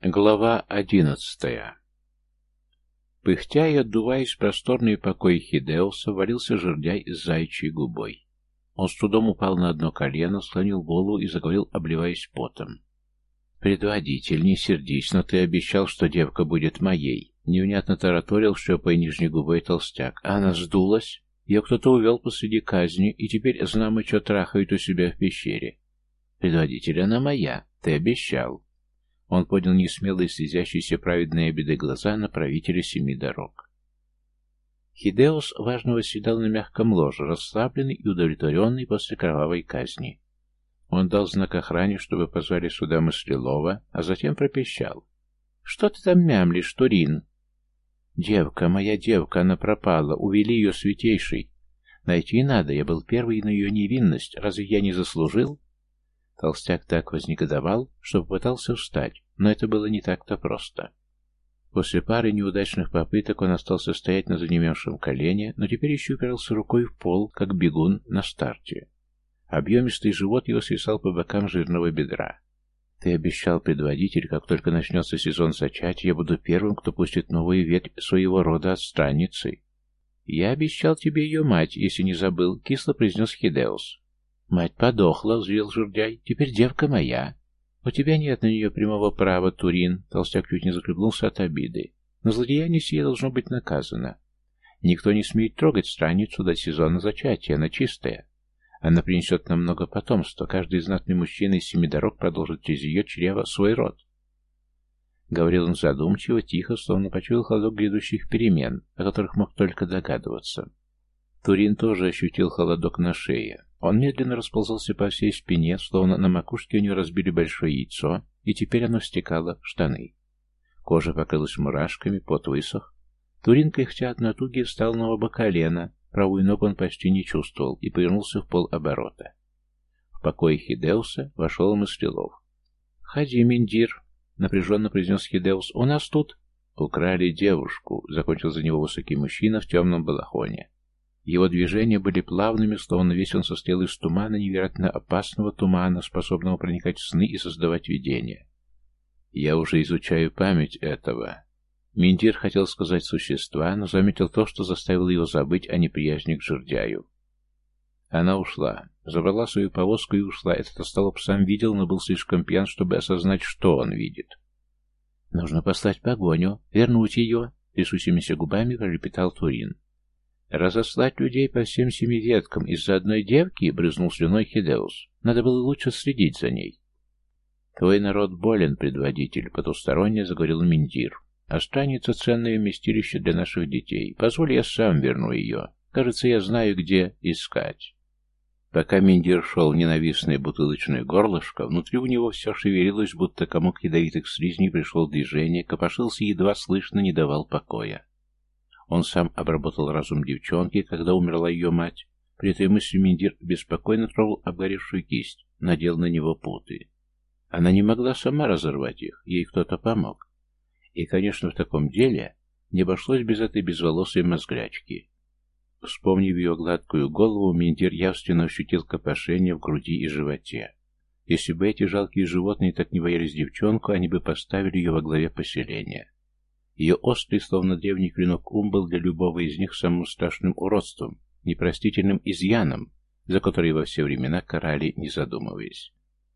Глава 11. Пыхтя и отдуваясь в просторный покой Хидеуса, валился жердяй с заячьей губой. Он с трудом упал на одно колено, склонил голову и заговорил, обливаясь потом. «Предводитель, не сердись, но ты обещал, что девка будет моей». Невнятно тараторил, шлепая нижней губой толстяк. А она сдулась. Ее кто-то увел посреди казни, и теперь знамо что трахают у себя в пещере. «Предводитель, она моя. Ты обещал». Он поднял несмелые, слезящиеся праведные обиды глаза на правителя семи дорог. Хидеус важно восседал на мягком ложе, расслабленный и удовлетворенный после кровавой казни. Он дал знак охране, чтобы позвали сюда Мыслилова, а затем пропищал. «Что ты там мямлишь, Турин?» «Девка, моя девка, она пропала, увели ее святейший. Найти надо, я был первый на ее невинность, разве я не заслужил?» Толстяк так вознегодовал, что попытался встать, но это было не так-то просто. После пары неудачных попыток он остался стоять на занемевшем колене, но теперь еще упирался рукой в пол, как бегун на старте. Объемистый живот его свисал по бокам жирного бедра. «Ты обещал, предводитель, как только начнется сезон зачатия, я буду первым, кто пустит новую ветвь своего рода от странницы». «Я обещал тебе ее мать, если не забыл», — кисло произнес Хидеус. «Мать подохла», — взвил жердяй. «Теперь девка моя». «У тебя нет на нее прямого права, Турин», — толстяк чуть не захлебнулся от обиды. «Но злодеяние сие должно быть наказано. Никто не смеет трогать странницу до сезона зачатия, она чистая. Она принесет нам много потомства, каждый знатный мужчина из семи дорог продолжит через ее чрево свой род». Говорил он задумчиво, тихо, словно почуял холодок грядущих перемен, о которых мог только догадываться. Турин тоже ощутил холодок на шее. Он медленно расползался по всей спине, словно на макушке у него разбили большое яйцо, и теперь оно стекало в штаны. Кожа покрылась мурашками, пот высох. Турин, кряхтя от натуги, встал на оба колена, правую ногу он почти не чувствовал, и повернулся в полоборота. В покое Хидеуса вошел Мыслилов. «Ходи, Миндир», — напряженно произнес Хидеус, — «у нас тут...» «Украли девушку», — закончил за него высокий мужчина в темном балахоне. Его движения были плавными, словно весь он состоял из тумана, невероятно опасного тумана, способного проникать в сны и создавать видения. «Я уже изучаю память этого». Миндир хотел сказать существа, но заметил то, что заставило его забыть о неприязни к жердяю. Она ушла. Забрала свою повозку и ушла. Этот остолоп сам видел, но был слишком пьян, чтобы осознать, что он видит. «Нужно послать погоню, вернуть ее», — трясущимися губами пролепетал Турин. «Разослать людей по всем семи веткам из-за одной девки?» — брызнул слюной Хидеус. «Надо было лучше следить за ней». «Твой народ болен, предводитель», — потусторонне заговорил Миндир. «Останется ценное вместилище для наших детей. Позволь, я сам верну ее. Кажется, я знаю, где искать». Пока Миндир шел в ненавистное бутылочное горлышко, внутри у него все шевелилось, будто комок ядовитых слизней пришел в движение, копошился едва слышно, не давал покоя. Он сам обработал разум девчонки, когда умерла ее мать. При этой мысли Миндир беспокойно трогал обгоревшую кисть, надел на него путы. Она не могла сама разорвать их, ей кто-то помог. И, конечно, в таком деле не обошлось без этой безволосой мозглячки. Вспомнив ее гладкую голову, Миндир явственно ощутил копошение в груди и животе. Если бы эти жалкие животные так не боялись девчонку, они бы поставили ее во главе поселения. Ее острый, словно древний клинок, ум был для любого из них самым страшным уродством, непростительным изъяном, за который во все времена карали, не задумываясь.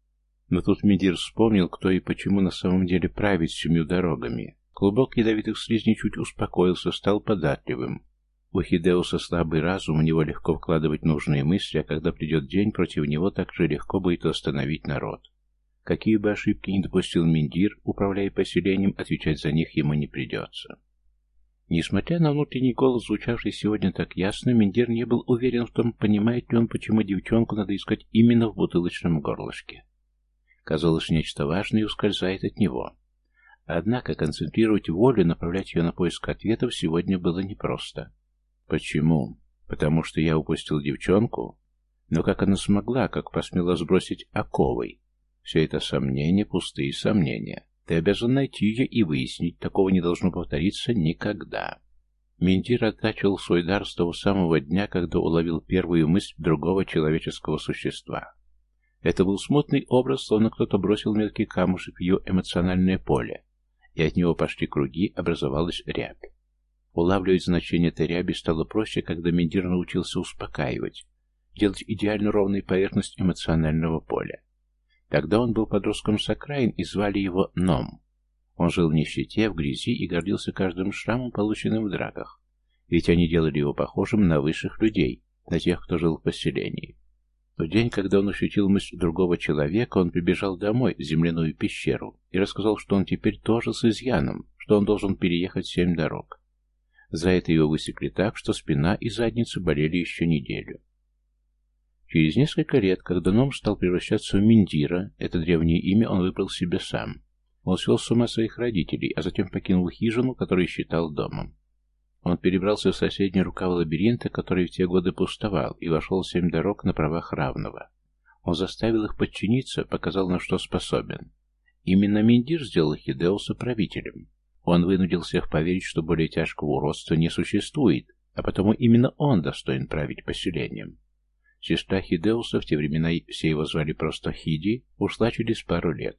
Но тут Миндир вспомнил, кто и почему на самом деле правит семью дорогами. Клубок ядовитых слизней чуть успокоился, стал податливым. У Хидеуса слабый разум, у него легко вкладывать нужные мысли, а когда придет день, против него так же легко будет восстановить народ. Какие бы ошибки ни допустил Миндир, управляя поселением, отвечать за них ему не придется. Несмотря на внутренний голос, звучавший сегодня так ясно, Миндир не был уверен в том, понимает ли он, почему девчонку надо искать именно в бутылочном горлышке. Казалось, нечто важное ускользает от него. Однако концентрировать волю, направлять ее на поиск ответов сегодня было непросто. Почему? Потому что я упустил девчонку? Но как она смогла, как посмела сбросить оковой? Все это сомнения, пустые сомнения. Ты обязан найти ее и выяснить, такого не должно повториться никогда. Миндир оттачивал свой дар с того самого дня, когда уловил первую мысль другого человеческого существа. Это был смутный образ, словно кто-то бросил мелкий камушек в ее эмоциональное поле, и от него пошли круги, образовалась рябь. Улавливать значение этой ряби стало проще, когда Миндир научился успокаивать, делать идеально ровную поверхность эмоционального поля. Тогда он был подростком с окраин, и звали его Ном. Он жил в нищете, в грязи и гордился каждым шрамом, полученным в драках, ведь они делали его похожим на высших людей, на тех, кто жил в поселении. В день, когда он ощутил мысль другого человека, он прибежал домой, в земляную пещеру, и рассказал, что он теперь тоже с изъяном, что он должен переехать 7 дорог. За это его высекли так, что спина и задница болели еще неделю. Через несколько лет, когда Ном стал превращаться в Миндира, это древнее имя он выбрал себе сам. Он свел с ума своих родителей, а затем покинул хижину, которую считал домом. Он перебрался в соседний рукав лабиринта, который в те годы пустовал, и вошел в 7 дорог на правах равного. Он заставил их подчиниться, показал, на что способен. Именно Миндир сделал Хидеуса правителем. Он вынудил всех поверить, что более тяжкого уродства не существует, а потому именно он достоин править поселением. Сестра Хидеуса, в те времена все его звали просто Хиди, ушла через пару лет.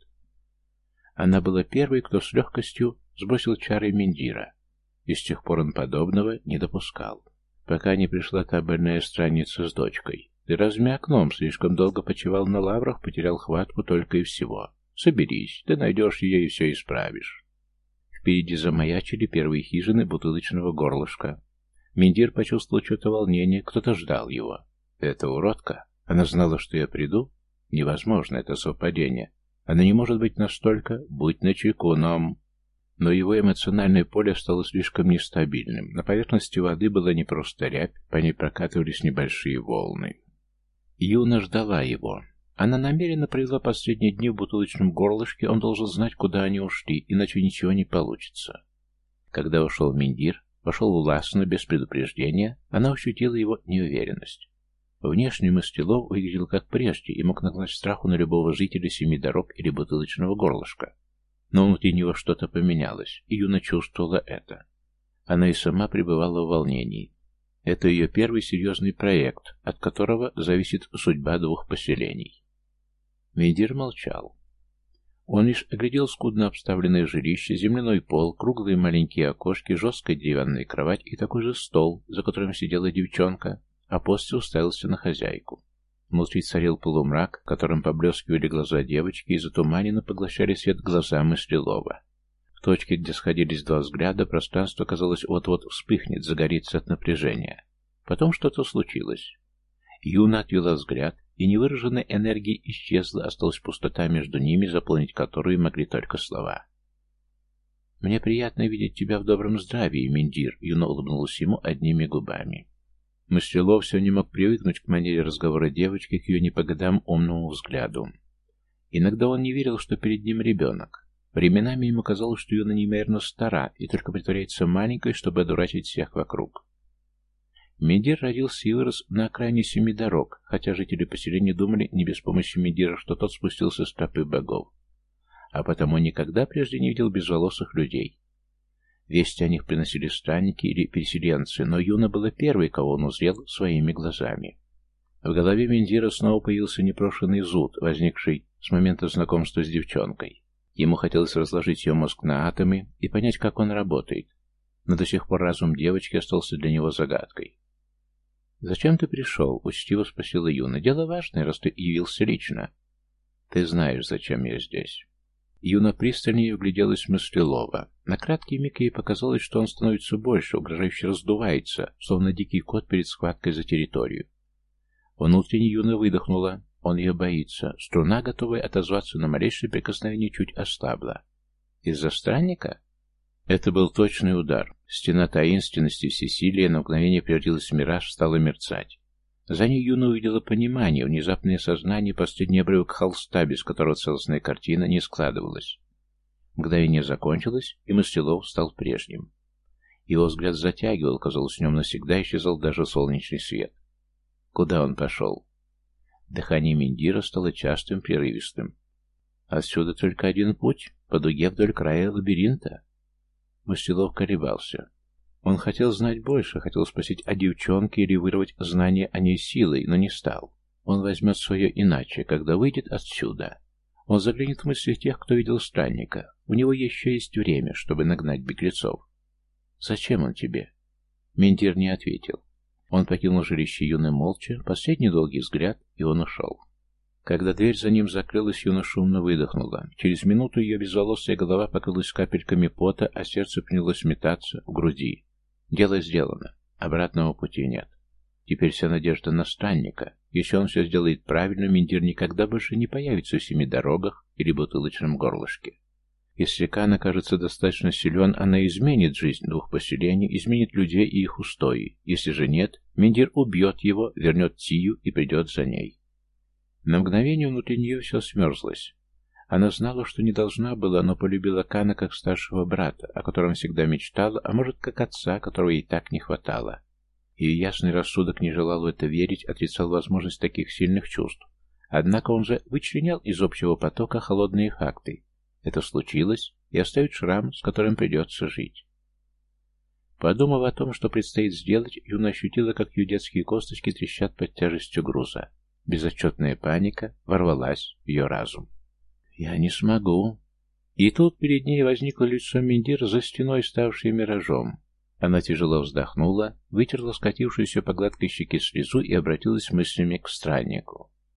Она была первой, кто с легкостью сбросил чары Миндира, и с тех пор он подобного не допускал. Пока не пришла та больная странница с дочкой. Ты размяк, Ном, слишком долго почивал на лаврах, потерял хватку только и всего. Соберись, ты найдешь ее и все исправишь. Впереди замаячили первые хижины бутылочного горлышка. Миндир почувствовал что-то волнение, кто-то ждал его. Это уродка? Она знала, что я приду? Невозможно, это совпадение. Она не может быть настолько... Будь начеку, Ном. Но его эмоциональное поле стало слишком нестабильным. На поверхности воды была не просто рябь, по ней прокатывались небольшие волны. Юна ждала его. Она намеренно провела последние дни в бутылочном горлышке, он должен знать, куда они ушли, иначе ничего не получится. Когда ушел Миндир, вошел властно, без предупреждения, она ощутила его неуверенность. Внешне Мастилов выглядел как прежде и мог нагнать страху на любого жителя 7 дорог или бутылочного горлышка. Но внутри него что-то поменялось, и Юна чувствовала это. Она и сама пребывала в волнении. Это ее первый серьезный проект, от которого зависит судьба 2 поселений. Миндир молчал. Он лишь оглядел скудно обставленное жилище, земляной пол, круглые маленькие окошки, жесткая деревянная кровать и такой же стол, за которым сидела девчонка, а после уставился на хозяйку. Внутри царил полумрак, которым поблескивали глаза девочки, и затуманенно поглощали свет глаза Мыслилова. В точке, где сходились 2 взгляда, пространство, казалось, вот-вот вспыхнет, загорится от напряжения. Потом что-то случилось. Юна отвела взгляд, и невыраженная энергия исчезла, осталась пустота между ними, заполнить которую могли только слова. «Мне приятно видеть тебя в добром здравии, Миндир», — Юна улыбнулась ему одними губами. Мыслилов все не мог привыкнуть к манере разговора девочки, к ее не по годам умному взгляду. Иногда он не верил, что перед ним ребенок. Временами ему казалось, что Юна неимоверно стара и только притворяется маленькой, чтобы одурачить всех вокруг. Миндир родился и вырос на окраине 7 дорог, хотя жители поселения думали не без помощи Миндира, что тот спустился с тропы богов. А потому никогда прежде не видел безволосых людей. Вести о них приносили странники или переселенцы, но Юна была первой, кого он узрел своими глазами. В голове Миндира снова появился непрошенный зуд, возникший с момента знакомства с девчонкой. Ему хотелось разложить ее мозг на атомы и понять, как он работает. Но до сих пор разум девочки остался для него загадкой. «Зачем ты пришел?» — учтиво спросила Юна. «Дело важное, раз ты явился лично». «Ты знаешь, зачем я здесь». Юна пристальнее вгляделась в Мыслилова. На краткий миг ей показалось, что он становится больше, угрожающе раздувается, словно дикий кот перед схваткой за территорию. Внутренне Юна выдохнула. Он ее боится. Струна, готовая отозваться на малейшее прикосновение, чуть ослабла. «Из-за странника?» Это был точный удар. Стена таинственности, всесилия на мгновение превратилась в мираж, стала мерцать. За ней Юна увидела понимание, внезапное сознание, последний обрывок холста, без которого целостная картина не складывалась. Мгновение закончилось, и Мыслилов стал прежним. Его взгляд затягивал, казалось, в нем навсегда исчезал даже солнечный свет. Куда он пошел? Дыхание Миндира стало частым, прерывистым. Отсюда только один путь, по дуге вдоль края лабиринта. Мыслилов колебался. Он хотел знать больше, хотел спросить о девчонке или вырвать знания о ней силой, но не стал. Он возьмет свое иначе, когда выйдет отсюда. Он заглянет в мысли тех, кто видел странника. У него еще есть время, чтобы нагнать беглецов. «Зачем он тебе?» Мендир не ответил. Он покинул жилище Юны молча, последний долгий взгляд, и он ушел. Когда дверь за ним закрылась, Юна шумно выдохнула. Через минуту ее безволосая голова покрылась капельками пота, а сердце принялось метаться в груди. Дело сделано. Обратного пути нет. Теперь вся надежда на странника. Если он все сделает правильно, Мендир никогда больше не появится в семи дорогах или бутылочном горлышке. Если Кан окажется достаточно силен, она изменит жизнь двух поселений, изменит людей и их устои. Если же нет, Мендир убьет его, вернет Тию и придет за ней. На мгновение внутри нее все смерзлось. Она знала, что не должна была, но полюбила Кана как старшего брата, о котором всегда мечтала, а может, как отца, которого ей так не хватало. Ее ясный рассудок не желал в это верить, отрицал возможность таких сильных чувств. Однако он же вычленял из общего потока холодные факты. Это случилось, и оставит шрам, с которым придется жить. Подумав о том, что предстоит сделать, Юна ощутила, как ее детские косточки трещат под тяжестью груза. Безотчетная паника ворвалась в ее разум. «Я не смогу». И тут перед ней возникло лицо Мендира за стеной, ставшее миражом. Она тяжело вздохнула, вытерла скатившуюся по гладкой щеке слезу и обратилась мыслями к страннику.